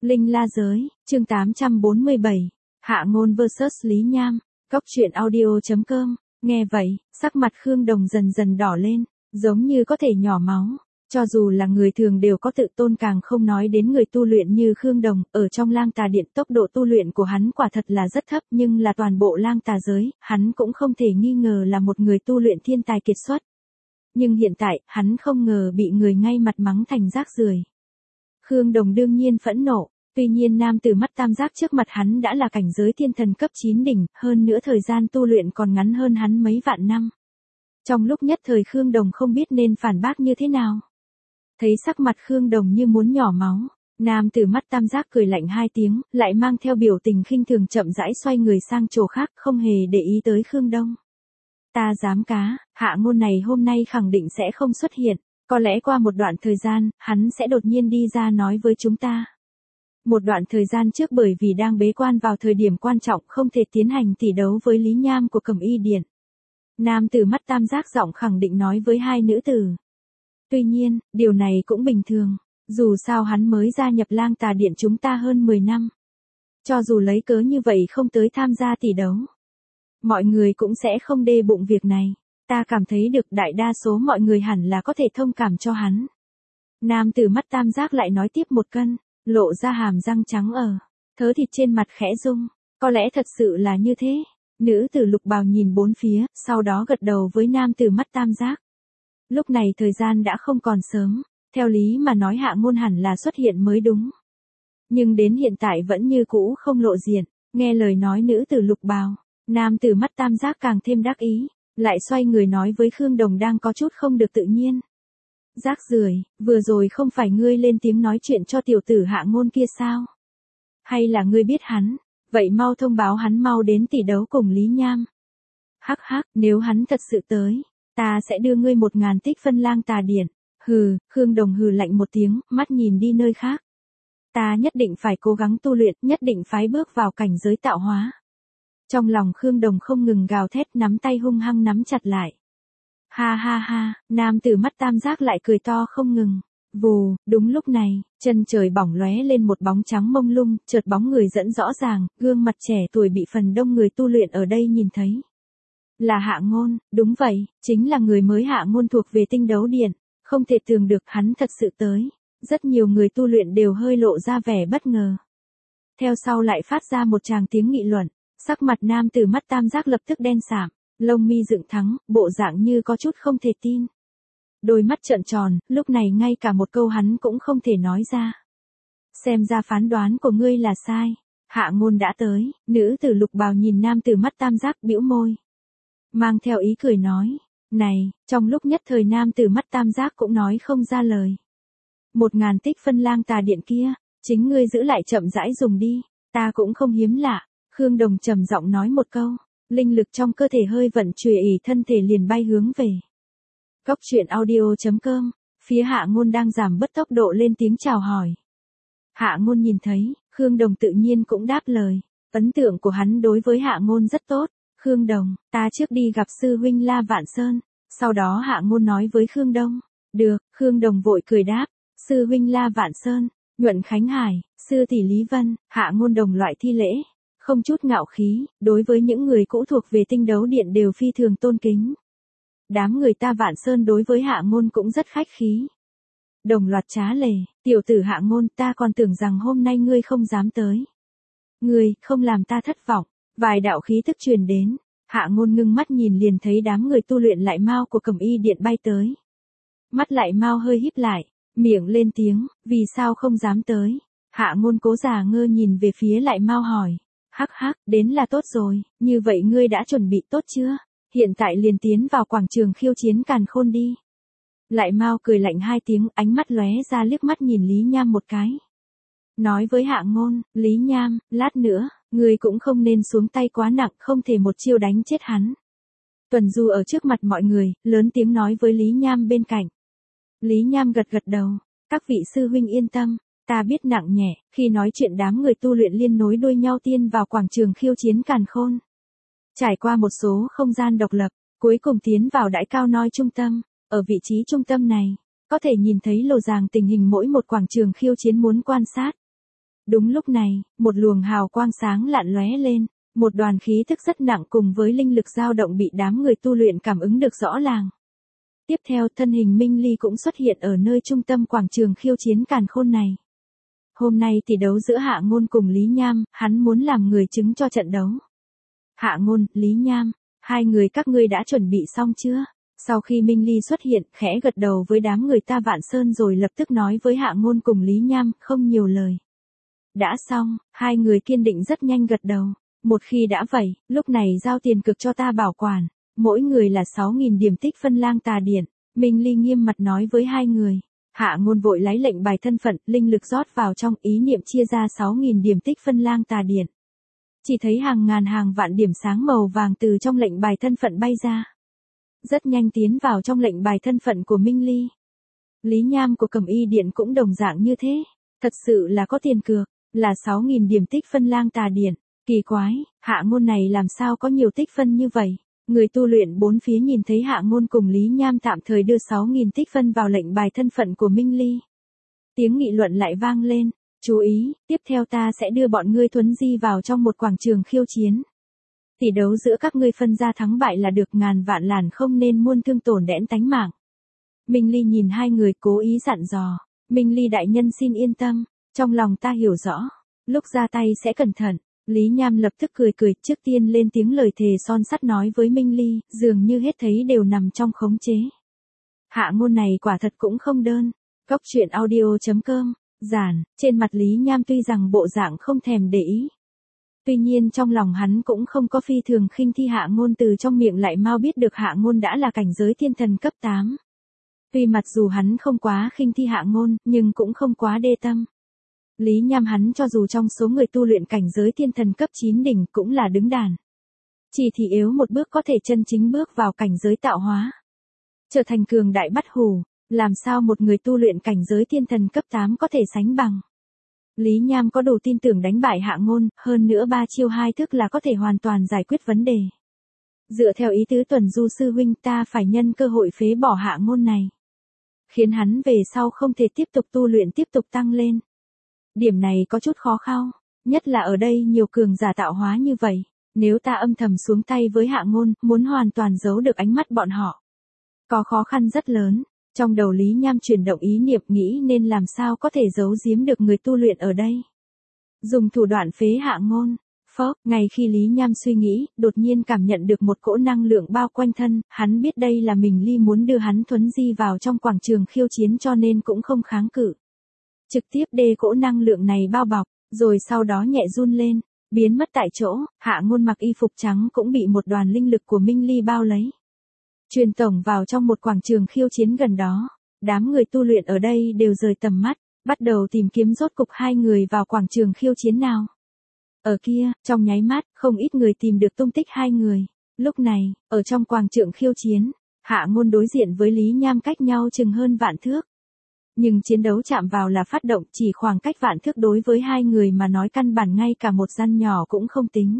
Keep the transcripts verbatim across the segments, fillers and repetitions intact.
Linh La Giới, chương tám trăm bốn mươi bảy, Hạ Ngôn versus Lý Nham, Cốc truyện audio chấm com, nghe vậy, sắc mặt Khương Đồng dần dần đỏ lên, giống như có thể nhỏ máu. Cho dù là người thường đều có tự tôn, càng không nói đến người tu luyện như Khương Đồng, ở trong Lang Tà Điện tốc độ tu luyện của hắn quả thật là rất thấp, nhưng là toàn bộ Lang Tà giới, hắn cũng không thể nghi ngờ là một người tu luyện thiên tài kiệt xuất. Nhưng hiện tại, hắn không ngờ bị người ngay mặt mắng thành rác rưởi. Khương Đồng đương nhiên phẫn nộ, tuy nhiên nam tử mắt tam giác trước mặt hắn đã là cảnh giới thiên thần cấp chín đỉnh, hơn nữa thời gian tu luyện còn ngắn hơn hắn mấy vạn năm. Trong lúc nhất thời Khương Đồng không biết nên phản bác như thế nào. Thấy sắc mặt Khương Đồng như muốn nhỏ máu, nam tử mắt tam giác cười lạnh hai tiếng, lại mang theo biểu tình khinh thường chậm rãi xoay người sang chỗ khác, không hề để ý tới Khương Đông. Ta dám cá, Hạ Ngôn này hôm nay khẳng định sẽ không xuất hiện, có lẽ qua một đoạn thời gian, hắn sẽ đột nhiên đi ra nói với chúng ta. Một đoạn thời gian trước bởi vì đang bế quan vào thời điểm quan trọng không thể tiến hành tỷ đấu với Lý Nham của Cẩm Y Điện. Nam tử mắt tam giác giọng khẳng định nói với hai nữ tử. Tuy nhiên, điều này cũng bình thường, dù sao hắn mới gia nhập Lang Tà Điện chúng ta hơn mười năm. Cho dù lấy cớ như vậy không tới tham gia tỷ đấu, mọi người cũng sẽ không đê bụng việc này. Ta cảm thấy được đại đa số mọi người hẳn là có thể thông cảm cho hắn. Nam tử mắt tam giác lại nói tiếp một cân, lộ ra hàm răng trắng ở, thớ thịt trên mặt khẽ rung, có lẽ thật sự là như thế. Nữ tử lục bào nhìn bốn phía, sau đó gật đầu với nam tử mắt tam giác. Lúc này thời gian đã không còn sớm, theo lý mà nói Hạ Ngôn hẳn là xuất hiện mới đúng. Nhưng đến hiện tại vẫn như cũ không lộ diện, nghe lời nói nữ tử lục bào, nam tử mắt tam giác càng thêm đắc ý, lại xoay người nói với Khương Đồng đang có chút không được tự nhiên. Rác rưởi, vừa rồi không phải ngươi lên tiếng nói chuyện cho tiểu tử Hạ Ngôn kia sao? Hay là ngươi biết hắn? Vậy mau thông báo hắn mau đến tỷ đấu cùng Lý Nham. Hắc hắc, nếu hắn thật sự tới, ta sẽ đưa ngươi một ngàn tích phân Lang Tà Điện. Hừ, Khương Đồng hừ lạnh một tiếng, mắt nhìn đi nơi khác. Ta nhất định phải cố gắng tu luyện, nhất định phải bước vào cảnh giới tạo hóa. Trong lòng Khương Đồng không ngừng gào thét, nắm tay hung hăng nắm chặt lại. Ha ha ha, nam tử mắt tam giác lại cười to không ngừng. Vù, đúng lúc này, chân trời bỏng lóe lên một bóng trắng mông lung, chợt bóng người dẫn rõ ràng, gương mặt trẻ tuổi bị phần đông người tu luyện ở đây nhìn thấy. Là Hạ Ngôn, đúng vậy, chính là người mới Hạ Ngôn thuộc về Tinh Đấu Điện, không thể tưởng được hắn thật sự tới. Rất nhiều người tu luyện đều hơi lộ ra vẻ bất ngờ. Theo sau lại phát ra một tràng tiếng nghị luận, sắc mặt nam tử mắt tam giác lập tức đen sạm, lông mi dựng thẳng, bộ dạng như có chút không thể tin. Đôi mắt trợn tròn, lúc này ngay cả một câu hắn cũng không thể nói ra. Xem ra phán đoán của ngươi là sai. Hạ Ngôn đã tới, nữ tử lục bào nhìn nam tử mắt tam giác bĩu môi, mang theo ý cười nói, này, trong lúc nhất thời nam tử mắt tam giác cũng nói không ra lời. Một ngàn tích phân Lang Tà Điện kia, chính ngươi giữ lại chậm rãi dùng đi, ta cũng không hiếm lạ. Khương Đồng trầm giọng nói một câu, linh lực trong cơ thể hơi vận chuyển ỉ thân thể liền bay hướng về. Cốc truyện audio chấm com, phía Hạ Ngôn đang giảm bớt tốc độ lên tiếng chào hỏi. Hạ Ngôn nhìn thấy, Khương Đồng tự nhiên cũng đáp lời, ấn tượng của hắn đối với Hạ Ngôn rất tốt. Khương Đồng, ta trước đi gặp sư huynh La Vạn Sơn, sau đó Hạ Ngôn nói với Khương Đông. Được, Khương Đồng vội cười đáp, sư huynh La Vạn Sơn, Nhuận Khánh Hải, sư tỷ Lý Vân, Hạ Ngôn đồng loại thi lễ, không chút ngạo khí, đối với những người cũ thuộc về Tinh Đấu Điện đều phi thường tôn kính. Đám người ta Vạn Sơn đối với Hạ Ngôn cũng rất khách khí. Đồng loạt trá lề, tiểu tử Hạ Ngôn, ta còn tưởng rằng hôm nay ngươi không dám tới. Ngươi, không làm ta thất vọng. Vài đạo khí tức truyền đến, Hạ Ngôn ngưng mắt nhìn liền thấy đám người tu luyện lại mau của Cẩm Y Điện bay tới. Mắt lại mau hơi híp lại, miệng lên tiếng, vì sao không dám tới? Hạ Ngôn cố giả ngơ nhìn về phía lại mau hỏi. Hắc hắc, đến là tốt rồi, như vậy ngươi đã chuẩn bị tốt chưa? Hiện tại liền tiến vào quảng trường khiêu chiến Càn Khôn đi. Lại mau cười lạnh hai tiếng, ánh mắt lóe ra liếc mắt nhìn Lý Nham một cái. Nói với Hạ Ngôn, Lý Nham, lát nữa, ngươi cũng không nên xuống tay quá nặng, không thể một chiêu đánh chết hắn. Tuần Du ở trước mặt mọi người, lớn tiếng nói với Lý Nham bên cạnh. Lý Nham gật gật đầu, các vị sư huynh yên tâm, ta biết nặng nhẹ. Khi nói chuyện đám người tu luyện liên nối đuôi nhau tiên vào quảng trường khiêu chiến Càn Khôn. Trải qua một số không gian độc lập, cuối cùng tiến vào Đại Cao Noi trung tâm. Ở vị trí trung tâm này, có thể nhìn thấy lồ ràng tình hình mỗi một quảng trường khiêu chiến muốn quan sát. Đúng lúc này, một luồng hào quang sáng lạn lóe lên, một đoàn khí thức rất nặng cùng với linh lực dao động bị đám người tu luyện cảm ứng được rõ ràng. Tiếp theo thân hình Minh Ly cũng xuất hiện ở nơi trung tâm quảng trường khiêu chiến càn khôn này. Hôm nay tỷ đấu giữa Hạ Ngôn cùng Lý Nham, hắn muốn làm người chứng cho trận đấu. Hạ Ngôn, Lý Nham, hai người các ngươi đã chuẩn bị xong chưa? Sau khi Minh Ly xuất hiện, khẽ gật đầu với đám người Ta Vạn Sơn rồi lập tức nói với Hạ Ngôn cùng Lý Nham, không nhiều lời. Đã xong, hai người kiên định rất nhanh gật đầu. Một khi đã vậy, lúc này giao tiền cực cho ta bảo quản, mỗi người là sáu nghìn điểm tích phân lang tà điện. Minh Ly nghiêm mặt nói với hai người. Hạ Ngôn vội lấy lệnh bài thân phận, linh lực rót vào trong, ý niệm chia ra sáu nghìn điểm tích phân lang tà điện. Chỉ thấy hàng ngàn hàng vạn điểm sáng màu vàng từ trong lệnh bài thân phận bay ra. Rất nhanh tiến vào trong lệnh bài thân phận của Minh Ly. Lý Nham của Cẩm Y Điện cũng đồng dạng như thế. Thật sự là có tiền cược, là sáu nghìn điểm tích phân lang tà điện. Kỳ quái, Hạ Ngôn này làm sao có nhiều tích phân như vậy? Người tu luyện bốn phía nhìn thấy Hạ Ngôn cùng Lý Nham tạm thời đưa sáu nghìn tích phân vào lệnh bài thân phận của Minh Ly. Tiếng nghị luận lại vang lên. Chú ý, tiếp theo ta sẽ đưa bọn ngươi thuấn di vào trong một quảng trường khiêu chiến. Tỷ đấu giữa các ngươi phân ra thắng bại là được, ngàn vạn làn không nên muôn thương tổn đẽn tánh mạng. Minh Ly nhìn hai người cố ý dặn dò. Minh Ly đại nhân xin yên tâm, trong lòng ta hiểu rõ, lúc ra tay sẽ cẩn thận. Lý Nham lập tức cười cười, trước tiên lên tiếng lời thề son sắt nói với Minh Ly, dường như hết thấy đều nằm trong khống chế. Hạ Ngôn này quả thật cũng không đơn. Cốc truyện audio chấm com, giản, trên mặt Lý Nham tuy rằng bộ dạng không thèm để ý. Tuy nhiên trong lòng hắn cũng không có phi thường khinh thi Hạ Ngôn, từ trong miệng lại mau biết được Hạ Ngôn đã là cảnh giới thiên thần cấp tám. Tuy mặc dù hắn không quá khinh thi Hạ Ngôn, nhưng cũng không quá đê tâm. Lý Nham hắn cho dù trong số người tu luyện cảnh giới thiên thần cấp chín đỉnh cũng là đứng đàn. Chỉ thì yếu một bước có thể chân chính bước vào cảnh giới tạo hóa. Trở thành cường đại bắt hù, làm sao một người tu luyện cảnh giới thiên thần cấp tám có thể sánh bằng. Lý Nham có đủ tin tưởng đánh bại Hạ Ngôn, hơn nữa ba chiêu hai thức là có thể hoàn toàn giải quyết vấn đề. Dựa theo ý tứ Tuần Du sư huynh, ta phải nhân cơ hội phế bỏ Hạ Ngôn này. Khiến hắn về sau không thể tiếp tục tu luyện tiếp tục tăng lên. Điểm này có chút khó khăn, nhất là ở đây nhiều cường giả tạo hóa như vậy. Nếu ta âm thầm xuống tay với Hạ Ngôn, muốn hoàn toàn giấu được ánh mắt bọn họ, có khó khăn rất lớn. Trong đầu Lý Nham chuyển động ý niệm, nghĩ nên làm sao có thể giấu giếm được người tu luyện ở đây. Dùng thủ đoạn phế Hạ Ngôn. Phốc, ngay khi Lý Nham suy nghĩ, đột nhiên cảm nhận được một cỗ năng lượng bao quanh thân, hắn biết đây là Minh Ly muốn đưa hắn thuấn di vào trong quảng trường khiêu chiến cho nên cũng không kháng cự. Trực tiếp đê cỗ năng lượng này bao bọc, rồi sau đó nhẹ run lên, biến mất tại chỗ. Hạ Ngôn mặc y phục trắng cũng bị một đoàn linh lực của Minh Ly bao lấy. Truyền tổng vào trong một quảng trường khiêu chiến gần đó. Đám người tu luyện ở đây đều rời tầm mắt, bắt đầu tìm kiếm rốt cục hai người vào quảng trường khiêu chiến nào. Ở kia, trong nháy mắt, không ít người tìm được tung tích hai người. Lúc này, ở trong quảng trường khiêu chiến, Hạ Ngôn đối diện với Lý Nham cách nhau chừng hơn vạn thước. Nhưng chiến đấu chạm vào là phát động, chỉ khoảng cách vạn thước đối với hai người mà nói căn bản ngay cả một gian nhỏ cũng không tính.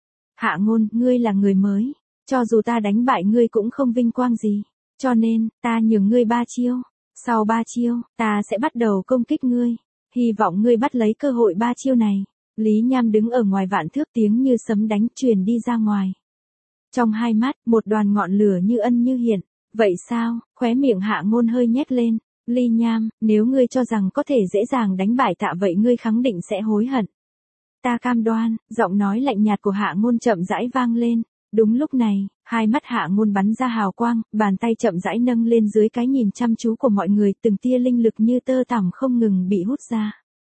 Hạ Ngôn, ngươi là người mới, cho dù ta đánh bại ngươi cũng không vinh quang gì, cho nên, ta nhường ngươi ba chiêu, sau ba chiêu, ta sẽ bắt đầu công kích ngươi, hy vọng ngươi bắt lấy cơ hội ba chiêu này. Lý Nham đứng ở ngoài vạn thước, tiếng như sấm đánh truyền đi ra ngoài. Trong hai mắt, một đoàn ngọn lửa như ân như hiện, vậy sao, khóe miệng Hạ Ngôn hơi nhếch lên. Lý Nham, nếu ngươi cho rằng có thể dễ dàng đánh bại ta vậy ngươi khẳng định sẽ hối hận. Ta cam đoan, giọng nói lạnh nhạt của Hạ Ngôn chậm rãi vang lên. Đúng lúc này, hai mắt Hạ Ngôn bắn ra hào quang, bàn tay chậm rãi nâng lên dưới cái nhìn chăm chú của mọi người, từng tia linh lực như tơ tằm không ngừng bị hút ra.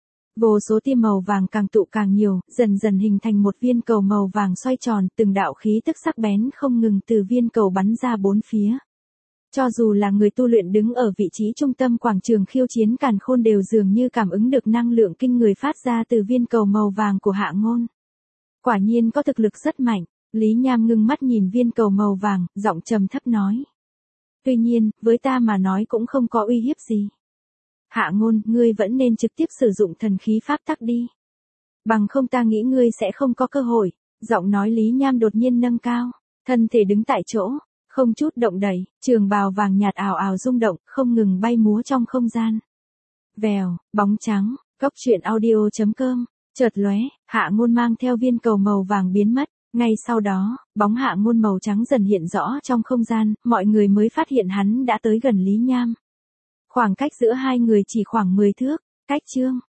Vô số tia màu vàng càng tụ càng nhiều, dần dần hình thành một viên cầu màu vàng xoay tròn, từng đạo khí tức sắc bén không ngừng từ viên cầu bắn ra bốn phía. Cho dù là người tu luyện đứng ở vị trí trung tâm quảng trường khiêu chiến càn khôn đều dường như cảm ứng được năng lượng kinh người phát ra từ viên cầu màu vàng của Hạ Ngôn. Quả nhiên có thực lực rất mạnh. Lý Nham ngưng mắt nhìn viên cầu màu vàng, giọng trầm thấp nói. Tuy nhiên, với ta mà nói cũng không có uy hiếp gì. Hạ Ngôn, ngươi vẫn nên trực tiếp sử dụng thần khí pháp tắc đi. Bằng không ta nghĩ ngươi sẽ không có cơ hội. Giọng nói Lý Nham đột nhiên nâng cao, thân thể đứng tại chỗ, không chút động đậy, trường bào vàng nhạt ảo ảo rung động, không ngừng bay múa trong không gian. Vèo, bóng trắng, Cốc truyện audio chấm com, chợt lóe, Hạ Ngôn mang theo viên cầu màu vàng biến mất. Ngay sau đó, bóng Hạ Ngôn màu trắng dần hiện rõ trong không gian, mọi người mới phát hiện hắn đã tới gần Lý Nham. Khoảng cách giữa hai người chỉ khoảng mười thước, cách chương